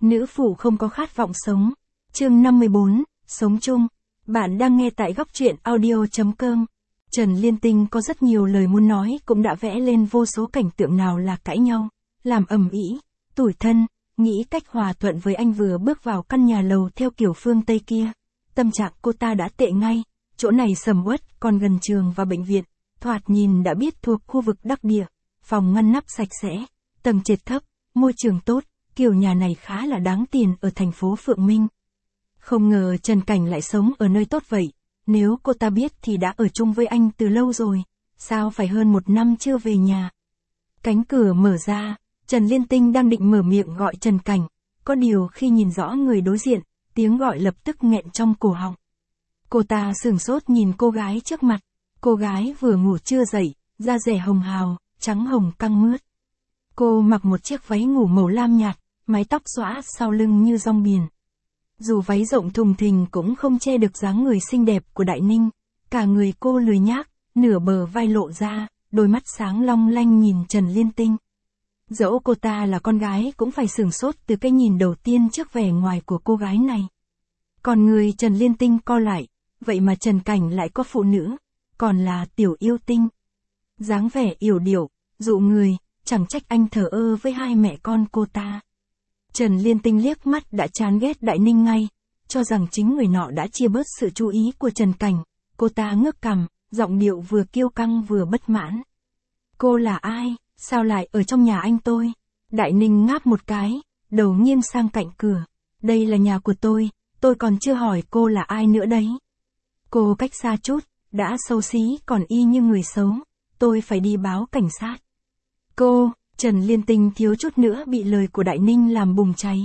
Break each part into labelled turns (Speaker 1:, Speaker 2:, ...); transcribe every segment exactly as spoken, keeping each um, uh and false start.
Speaker 1: Nữ phụ không có khát vọng sống. Chương năm mươi bốn, sống chung. Bạn đang nghe tại góc truyện audio chấm com. Trần Liên Tinh có rất nhiều lời muốn nói, cũng đã vẽ lên vô số cảnh tượng, nào là cãi nhau, làm ầm ĩ, tủi thân, nghĩ cách hòa thuận với anh vừa bước vào căn nhà lầu theo kiểu phương Tây kia. Tâm trạng cô ta đã tệ ngay, chỗ này sầm uất, còn gần trường và bệnh viện, thoạt nhìn đã biết thuộc khu vực đắc địa, phòng ngăn nắp sạch sẽ, tầng trệt thấp, môi trường tốt, kiểu nhà này khá là đáng tiền ở thành phố Phượng Minh. Không ngờ Trần Cảnh lại sống ở nơi tốt vậy, nếu cô ta biết thì đã ở chung với anh từ lâu rồi, sao phải hơn một năm chưa về nhà. Cánh cửa mở ra, Trần Liên Tinh đang định mở miệng gọi Trần Cảnh, có điều khi nhìn rõ người đối diện, tiếng gọi lập tức nghẹn trong cổ họng. Cô ta sửng sốt nhìn cô gái trước mặt, cô gái vừa ngủ chưa dậy, da dẻ hồng hào, trắng hồng căng mướt. Cô mặc một chiếc váy ngủ màu lam nhạt, mái tóc xõa sau lưng như rong biển. Dù váy rộng thùng thình cũng không che được dáng người xinh đẹp của Đại Ninh, cả người cô lười nhác, nửa bờ vai lộ ra, đôi mắt sáng long lanh nhìn Trần Liên Tinh. Dẫu cô ta là con gái cũng phải sửng sốt từ cái nhìn đầu tiên trước vẻ ngoài của cô gái này. Còn người Trần Liên Tinh co lại, vậy mà Trần Cảnh lại có phụ nữ, còn là tiểu yêu tinh. Dáng vẻ yểu điệu, dụ người, chẳng trách anh thờ ơ với hai mẹ con cô ta. Trần Liên Tinh liếc mắt đã chán ghét Đại Ninh ngay, cho rằng chính người nọ đã chia bớt sự chú ý của Trần Cảnh. Cô ta ngước cằm, giọng điệu vừa kiêu căng vừa bất mãn. Cô là ai, sao lại ở trong nhà anh tôi? Đại Ninh ngáp một cái, đầu nghiêng sang cạnh cửa. Đây là nhà của tôi, tôi còn chưa hỏi cô là ai nữa đấy. Cô cách xa chút, đã xấu xí còn y như người xấu, tôi phải đi báo cảnh sát. Cô, Trần Liên Tinh thiếu chút nữa bị lời của Đại Ninh làm bùng cháy.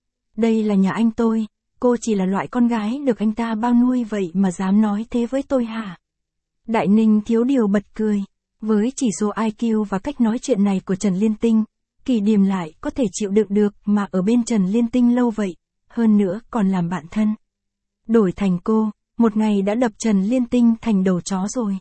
Speaker 1: Đây là nhà anh tôi, cô chỉ là loại con gái được anh ta bao nuôi vậy mà dám nói thế với tôi hả? Đại Ninh thiếu điều bật cười, với chỉ số i kiu và cách nói chuyện này của Trần Liên Tinh, Kỳ Điềm lại có thể chịu đựng được mà ở bên Trần Liên Tinh lâu vậy, hơn nữa còn làm bạn thân. Đổi thành cô, một ngày đã đập Trần Liên Tinh thành đầu chó rồi.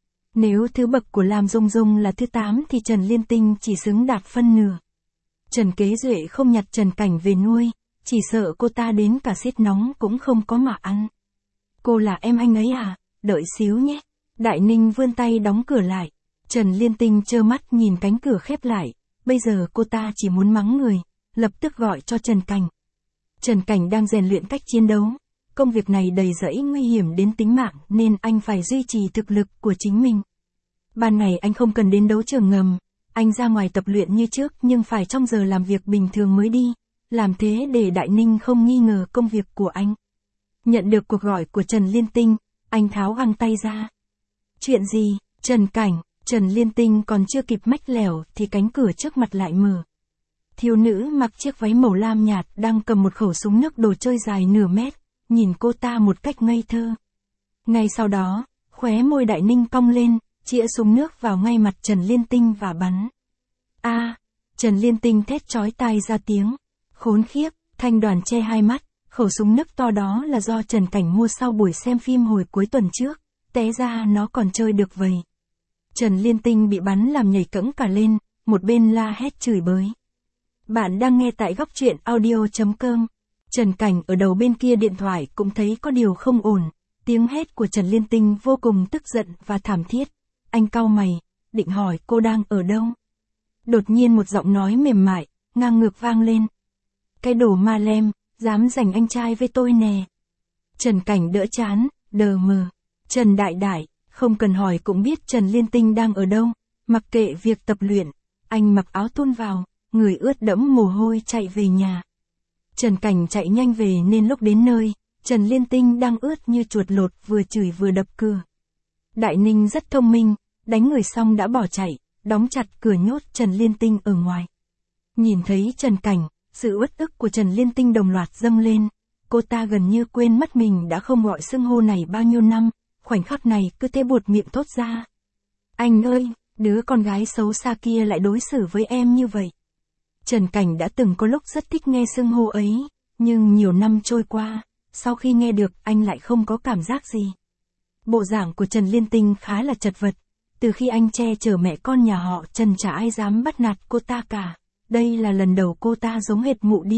Speaker 1: Nếu thứ bậc của Lam Dung Dung là thứ tám thì Trần Liên Tinh chỉ xứng đạt phân nửa. Trần Kế Duệ không nhặt Trần Cảnh về nuôi, chỉ sợ cô ta đến cả xiết nóng cũng không có mà ăn. Cô là em anh ấy à, đợi xíu nhé. Đại Ninh vươn tay đóng cửa lại. Trần Liên Tinh trơ mắt nhìn cánh cửa khép lại, bây giờ cô ta chỉ muốn mắng người, lập tức gọi cho Trần Cảnh. Trần Cảnh đang rèn luyện cách chiến đấu. Công việc này đầy rẫy nguy hiểm đến tính mạng nên anh phải duy trì thực lực của chính mình. Ban ngày anh không cần đến đấu trường ngầm, anh ra ngoài tập luyện như trước nhưng phải trong giờ làm việc bình thường mới đi, làm thế để Đại Ninh không nghi ngờ công việc của anh. Nhận được cuộc gọi của Trần Liên Tinh, anh tháo găng tay ra. Chuyện gì, Trần Cảnh? Trần Liên Tinh còn chưa kịp mách lẻo thì cánh cửa trước mặt lại mở. Thiếu nữ mặc chiếc váy màu lam nhạt đang cầm một khẩu súng nước đồ chơi dài nửa mét, nhìn cô ta một cách ngây thơ. Ngay sau đó, khóe môi Đại Ninh cong lên, chĩa súng nước vào ngay mặt Trần Liên Tinh và bắn. A! À, Trần Liên Tinh thét chói tai ra tiếng. Khốn khiếp, Thanh Đoàn che hai mắt, khẩu súng nước to đó là do Trần Cảnh mua sau buổi xem phim hồi cuối tuần trước, té ra nó còn chơi được vậy. Trần Liên Tinh bị bắn làm nhảy cẫng cả lên, một bên la hét chửi bới. Bạn đang nghe tại góc truyện audio chấm com. Trần Cảnh ở đầu bên kia điện thoại cũng thấy có điều không ổn, tiếng hét của Trần Liên Tinh vô cùng tức giận và thảm thiết. Anh cau mày, định hỏi cô đang ở đâu. Đột nhiên một giọng nói mềm mại, ngang ngược vang lên. Cái đồ ma lem, dám giành anh trai với tôi nè. Trần Cảnh đỡ chán, đờ mờ. Trần Đại Đại, không cần hỏi cũng biết Trần Liên Tinh đang ở đâu, mặc kệ việc tập luyện. Anh mặc áo thun vào, người ướt đẫm mồ hôi chạy về nhà. Trần Cảnh chạy nhanh về nên lúc đến nơi, Trần Liên Tinh đang ướt như chuột lột vừa chửi vừa đập cửa. Đại Ninh rất thông minh, đánh người xong đã bỏ chạy, đóng chặt cửa nhốt Trần Liên Tinh ở ngoài. Nhìn thấy Trần Cảnh, sự uất ức của Trần Liên Tinh đồng loạt dâng lên, cô ta gần như quên mất mình đã không gọi xưng hô này bao nhiêu năm, khoảnh khắc này cứ thế buột miệng thốt ra. Anh ơi, đứa con gái xấu xa kia lại đối xử với em như vậy. Trần Cảnh đã từng có lúc rất thích nghe xưng hô ấy, nhưng nhiều năm trôi qua, sau khi nghe được anh lại không có cảm giác gì. Bộ dạng của Trần Liên Tinh khá là chật vật, từ khi anh che chở mẹ con nhà họ Trần chả ai dám bắt nạt cô ta cả. Đây là lần đầu cô ta giống hệt mụ điên,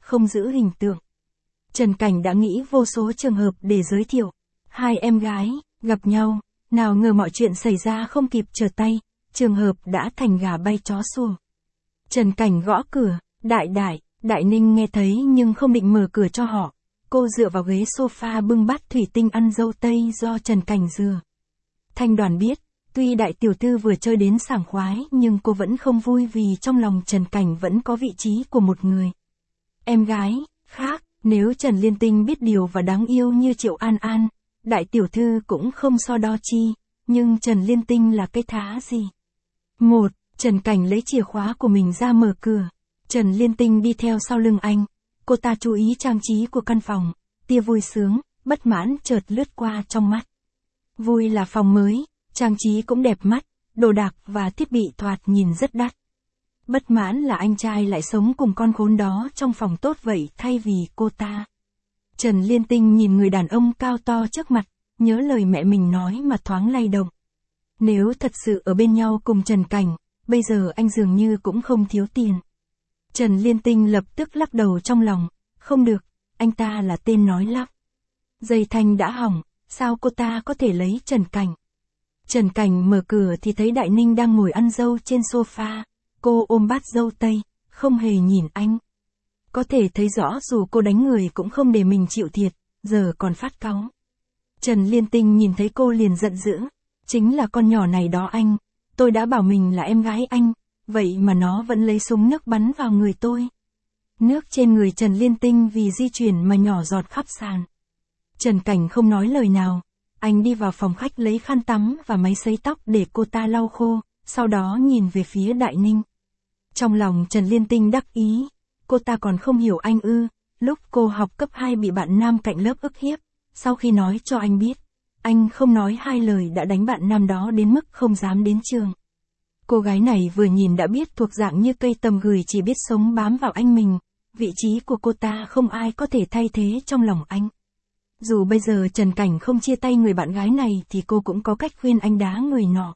Speaker 1: không giữ hình tượng. Trần Cảnh đã nghĩ vô số trường hợp để giới thiệu. Hai em gái, gặp nhau, nào ngờ mọi chuyện xảy ra không kịp trở tay, trường hợp đã thành gà bay chó sủa. Trần Cảnh gõ cửa, đại đại, Đại Ninh nghe thấy nhưng không định mở cửa cho họ. Cô dựa vào ghế sofa bưng bát thủy tinh ăn dâu tây do Trần Cảnh rửa. Thanh Đoàn biết, tuy đại tiểu thư vừa chơi đến sảng khoái nhưng cô vẫn không vui vì trong lòng Trần Cảnh vẫn có vị trí của một người. Em gái, khác, nếu Trần Liên Tinh biết điều và đáng yêu như Triệu An An, đại tiểu thư cũng không so đo chi, nhưng Trần Liên Tinh là cái thá gì? Một, Trần Cảnh lấy chìa khóa của mình ra mở cửa. Trần Liên Tinh đi theo sau lưng anh. Cô ta chú ý trang trí của căn phòng, tia vui sướng, bất mãn chợt lướt qua trong mắt. Vui là phòng mới, trang trí cũng đẹp mắt, đồ đạc và thiết bị thoạt nhìn rất đắt. Bất mãn là anh trai lại sống cùng con khốn đó trong phòng tốt vậy thay vì cô ta. Trần Liên Tinh nhìn người đàn ông cao to trước mặt, nhớ lời mẹ mình nói mà thoáng lay động. Nếu thật sự ở bên nhau cùng Trần Cảnh, bây giờ anh dường như cũng không thiếu tiền. Trần Liên Tinh lập tức lắc đầu trong lòng, không được, anh ta là tên nói lắp. Dây thanh đã hỏng, sao cô ta có thể lấy Trần Cảnh? Trần Cảnh mở cửa thì thấy Đại Ninh đang ngồi ăn dâu trên sofa, cô ôm bát dâu tây, không hề nhìn anh. Có thể thấy rõ dù cô đánh người cũng không để mình chịu thiệt, giờ còn phát cáu. Trần Liên Tinh nhìn thấy cô liền giận dữ, chính là con nhỏ này đó anh, tôi đã bảo mình là em gái anh, vậy mà nó vẫn lấy súng nước bắn vào người tôi. Nước trên người Trần Liên Tinh vì di chuyển mà nhỏ giọt khắp sàn. Trần Cảnh không nói lời nào, anh đi vào phòng khách lấy khăn tắm và máy sấy tóc để cô ta lau khô, sau đó nhìn về phía Đại Ninh. Trong lòng Trần Liên Tinh đắc ý, cô ta còn không hiểu anh ư, lúc cô học cấp hai bị bạn nam cạnh lớp ức hiếp, sau khi nói cho anh biết, anh không nói hai lời đã đánh bạn nam đó đến mức không dám đến trường. Cô gái này vừa nhìn đã biết thuộc dạng như cây tầm gửi chỉ biết sống bám vào anh mình, vị trí của cô ta không ai có thể thay thế trong lòng anh. Dù bây giờ Trần Cảnh không chia tay người bạn gái này thì cô cũng có cách khuyên anh đá người nọ.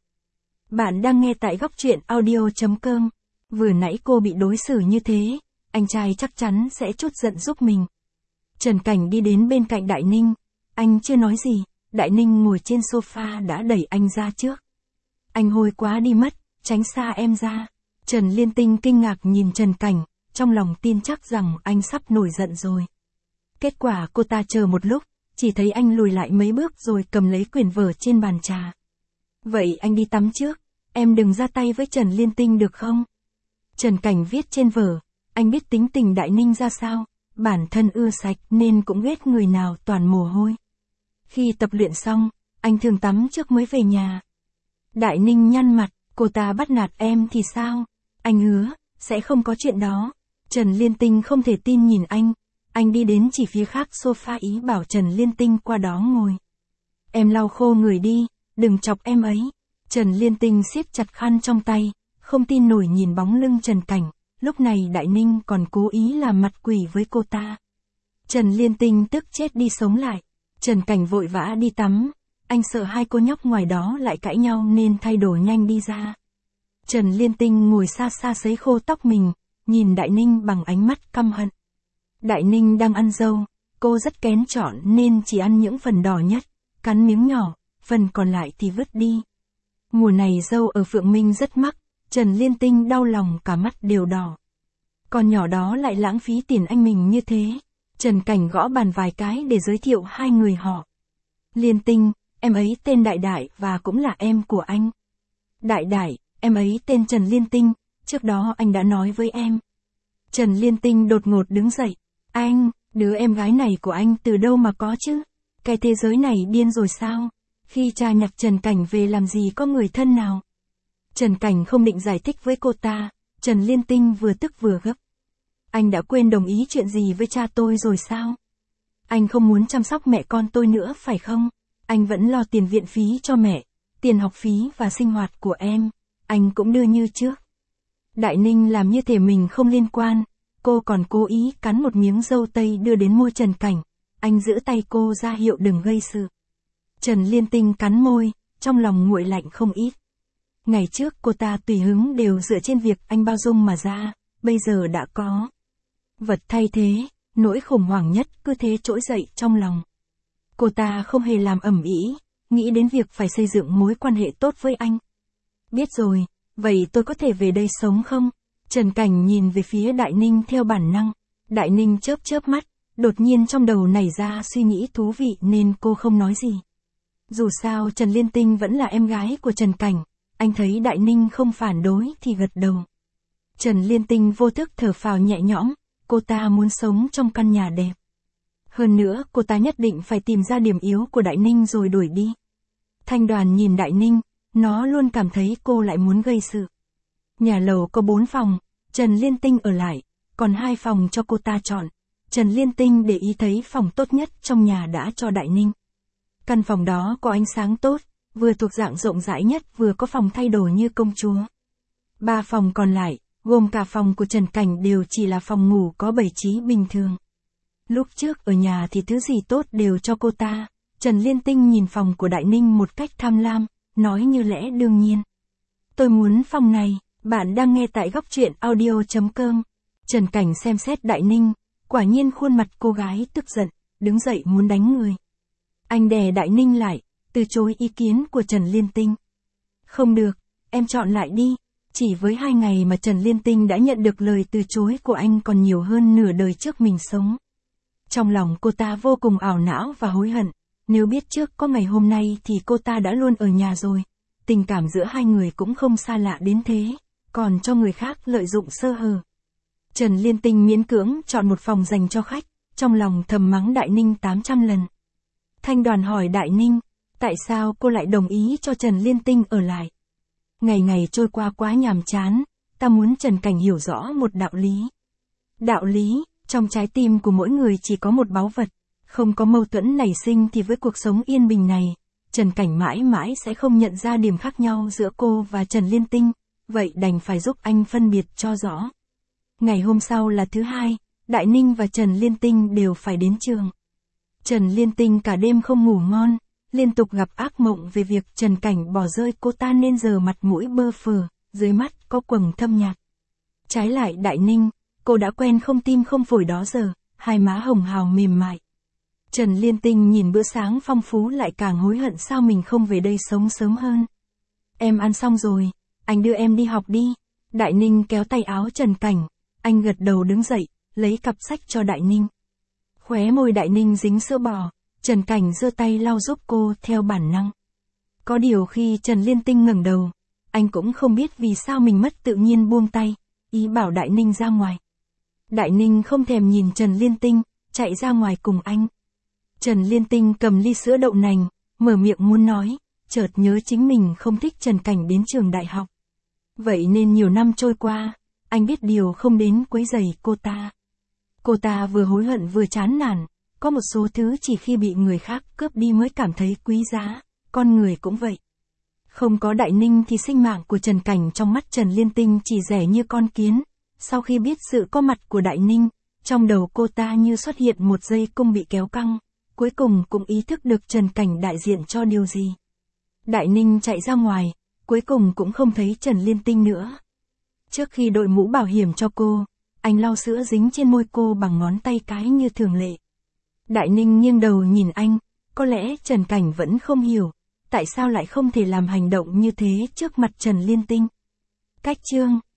Speaker 1: Bạn đang nghe tại góc truyện audio chấm com. Vừa nãy cô bị đối xử như thế, anh trai chắc chắn sẽ trút giận giúp mình. Trần Cảnh đi đến bên cạnh Đại Ninh, anh chưa nói gì, Đại Ninh ngồi trên sofa đã đẩy anh ra trước. Anh hôi quá đi mất, tránh xa em ra. Trần Liên Tinh kinh ngạc nhìn Trần Cảnh, trong lòng tin chắc rằng anh sắp nổi giận rồi. Kết quả cô ta chờ một lúc, chỉ thấy anh lùi lại mấy bước rồi cầm lấy quyển vở trên bàn trà. Vậy anh đi tắm trước, em đừng ra tay với Trần Liên Tinh được không? Trần Cảnh viết trên vở, anh biết tính tình Đại Ninh ra sao, bản thân ưa sạch nên cũng ghét người nào toàn mồ hôi. Khi tập luyện xong, anh thường tắm trước mới về nhà. Đại Ninh nhăn mặt, cô ta bắt nạt em thì sao? Anh hứa, sẽ không có chuyện đó. Trần Liên Tinh không thể tin nhìn anh. Anh đi đến chỉ phía khác sofa ý bảo Trần Liên Tinh qua đó ngồi. Em lau khô người đi, đừng chọc em ấy. Trần Liên Tinh siết chặt khăn trong tay, không tin nổi nhìn bóng lưng Trần Cảnh. Lúc này Đại Ninh còn cố ý làm mặt quỷ với cô ta. Trần Liên Tinh tức chết đi sống lại. Trần Cảnh vội vã đi tắm. Anh sợ hai cô nhóc ngoài đó lại cãi nhau nên thay đổi nhanh đi ra. Trần Liên Tinh ngồi xa xa sấy khô tóc mình, nhìn Đại Ninh bằng ánh mắt căm hận. Đại Ninh đang ăn dâu, cô rất kén chọn nên chỉ ăn những phần đỏ nhất, cắn miếng nhỏ, phần còn lại thì vứt đi. Mùa này dâu ở Phượng Minh rất mắc, Trần Liên Tinh đau lòng cả mắt đều đỏ. Con nhỏ đó lại lãng phí tiền anh mình như thế. Trần Cảnh gõ bàn vài cái để giới thiệu hai người họ. Liên Tinh, em ấy tên Đại Đại và cũng là em của anh. Đại Đại, em ấy tên Trần Liên Tinh, trước đó anh đã nói với em. Trần Liên Tinh đột ngột đứng dậy. Anh, đứa em gái này của anh từ đâu mà có chứ? Cái thế giới này điên rồi sao? Khi cha nhặt Trần Cảnh về làm gì có người thân nào? Trần Cảnh không định giải thích với cô ta, Trần Liên Tinh vừa tức vừa gấp. Anh đã quên đồng ý chuyện gì với cha tôi rồi sao? Anh không muốn chăm sóc mẹ con tôi nữa phải không? Anh vẫn lo tiền viện phí cho mẹ, tiền học phí và sinh hoạt của em, anh cũng đưa như trước. Đại Ninh làm như thể mình không liên quan, cô còn cố ý cắn một miếng dâu tây đưa đến môi Trần Cảnh, anh giữ tay cô ra hiệu đừng gây sự. Trần Liên Tinh cắn môi, trong lòng nguội lạnh không ít. Ngày trước cô ta tùy hứng đều dựa trên việc anh bao dung mà ra, bây giờ đã có vật thay thế, nỗi khủng hoảng nhất cứ thế trỗi dậy trong lòng. Cô ta không hề làm ầm ĩ, nghĩ đến việc phải xây dựng mối quan hệ tốt với anh. Biết rồi, vậy tôi có thể về đây sống không? Trần Cảnh nhìn về phía Đại Ninh theo bản năng. Đại Ninh chớp chớp mắt, đột nhiên trong đầu nảy ra suy nghĩ thú vị nên cô không nói gì. Dù sao Trần Liên Tinh vẫn là em gái của Trần Cảnh, anh thấy Đại Ninh không phản đối thì gật đầu. Trần Liên Tinh vô thức thở phào nhẹ nhõm, cô ta muốn sống trong căn nhà đẹp. Hơn nữa cô ta nhất định phải tìm ra điểm yếu của Đại Ninh rồi đuổi đi. Thanh Đoàn nhìn Đại Ninh, nó luôn cảm thấy cô lại muốn gây sự. Nhà lầu có bốn phòng, Trần Liên Tinh ở lại, còn hai phòng cho cô ta chọn. Trần Liên Tinh để ý thấy phòng tốt nhất trong nhà đã cho Đại Ninh. Căn phòng đó có ánh sáng tốt, vừa thuộc dạng rộng rãi nhất vừa có phòng thay đồ như công chúa. Ba phòng còn lại, gồm cả phòng của Trần Cảnh đều chỉ là phòng ngủ có bày trí bình thường. Lúc trước ở nhà thì thứ gì tốt đều cho cô ta. Trần Liên Tinh nhìn phòng của Đại Ninh một cách tham lam, nói như lẽ đương nhiên. Tôi muốn phòng này, bạn đang nghe tại góc truyện audio chấm com. Trần Cảnh xem xét Đại Ninh, quả nhiên khuôn mặt cô gái tức giận, đứng dậy muốn đánh người. Anh đè Đại Ninh lại, từ chối ý kiến của Trần Liên Tinh. Không được, em chọn lại đi. Chỉ với hai ngày mà Trần Liên Tinh đã nhận được lời từ chối của anh còn nhiều hơn nửa đời trước mình sống. Trong lòng cô ta vô cùng ảo não và hối hận. Nếu biết trước có ngày hôm nay thì cô ta đã luôn ở nhà rồi. Tình cảm giữa hai người cũng không xa lạ đến thế, còn cho người khác lợi dụng sơ hở. Trần Liên Tinh miễn cưỡng chọn một phòng dành cho khách, trong lòng thầm mắng Đại Ninh tám trăm lần. Thanh Đoàn hỏi Đại Ninh, tại sao cô lại đồng ý cho Trần Liên Tinh ở lại? Ngày ngày trôi qua quá nhàm chán, ta muốn Trần Cảnh hiểu rõ một đạo lý. Đạo lý, trong trái tim của mỗi người chỉ có một báu vật, không có mâu thuẫn nảy sinh thì với cuộc sống yên bình này, Trần Cảnh mãi mãi sẽ không nhận ra điểm khác nhau giữa cô và Trần Liên Tinh, vậy đành phải giúp anh phân biệt cho rõ. Ngày hôm sau là thứ hai, Đại Ninh và Trần Liên Tinh đều phải đến trường. Trần Liên Tinh cả đêm không ngủ ngon, liên tục gặp ác mộng về việc Trần Cảnh bỏ rơi cô ta nên giờ mặt mũi bơ phờ, dưới mắt có quầng thâm nhạt. Trái lại Đại Ninh, cô đã quen không tim không phổi đó giờ, hai má hồng hào mềm mại. Trần Liên Tinh nhìn bữa sáng phong phú lại càng hối hận sao mình không về đây sống sớm hơn. Em ăn xong rồi, anh đưa em đi học đi. Đại Ninh kéo tay áo Trần Cảnh, anh gật đầu đứng dậy, lấy cặp sách cho Đại Ninh. Khóe môi Đại Ninh dính sữa bò, Trần Cảnh giơ tay lau giúp cô theo bản năng. Có điều khi Trần Liên Tinh ngẩng đầu, anh cũng không biết vì sao mình mất tự nhiên buông tay, ý bảo Đại Ninh ra ngoài. Đại Ninh không thèm nhìn Trần Liên Tinh, chạy ra ngoài cùng anh. Trần Liên Tinh cầm ly sữa đậu nành, mở miệng muốn nói, chợt nhớ chính mình không thích Trần Cảnh đến trường đại học. Vậy nên nhiều năm trôi qua, anh biết điều không đến quấy rầy cô ta. Cô ta vừa hối hận vừa chán nản, có một số thứ chỉ khi bị người khác cướp đi mới cảm thấy quý giá, con người cũng vậy. Không có Đại Ninh thì sinh mạng của Trần Cảnh trong mắt Trần Liên Tinh chỉ rẻ như con kiến. Sau khi biết sự có mặt của Đại Ninh, trong đầu cô ta như xuất hiện một dây cung bị kéo căng, cuối cùng cũng ý thức được Trần Cảnh đại diện cho điều gì. Đại Ninh chạy ra ngoài, cuối cùng cũng không thấy Trần Liên Tinh nữa. Trước khi đội mũ bảo hiểm cho cô, anh lau sữa dính trên môi cô bằng ngón tay cái như thường lệ. Đại Ninh nghiêng đầu nhìn anh, có lẽ Trần Cảnh vẫn không hiểu, tại sao lại không thể làm hành động như thế trước mặt Trần Liên Tinh. Cách chương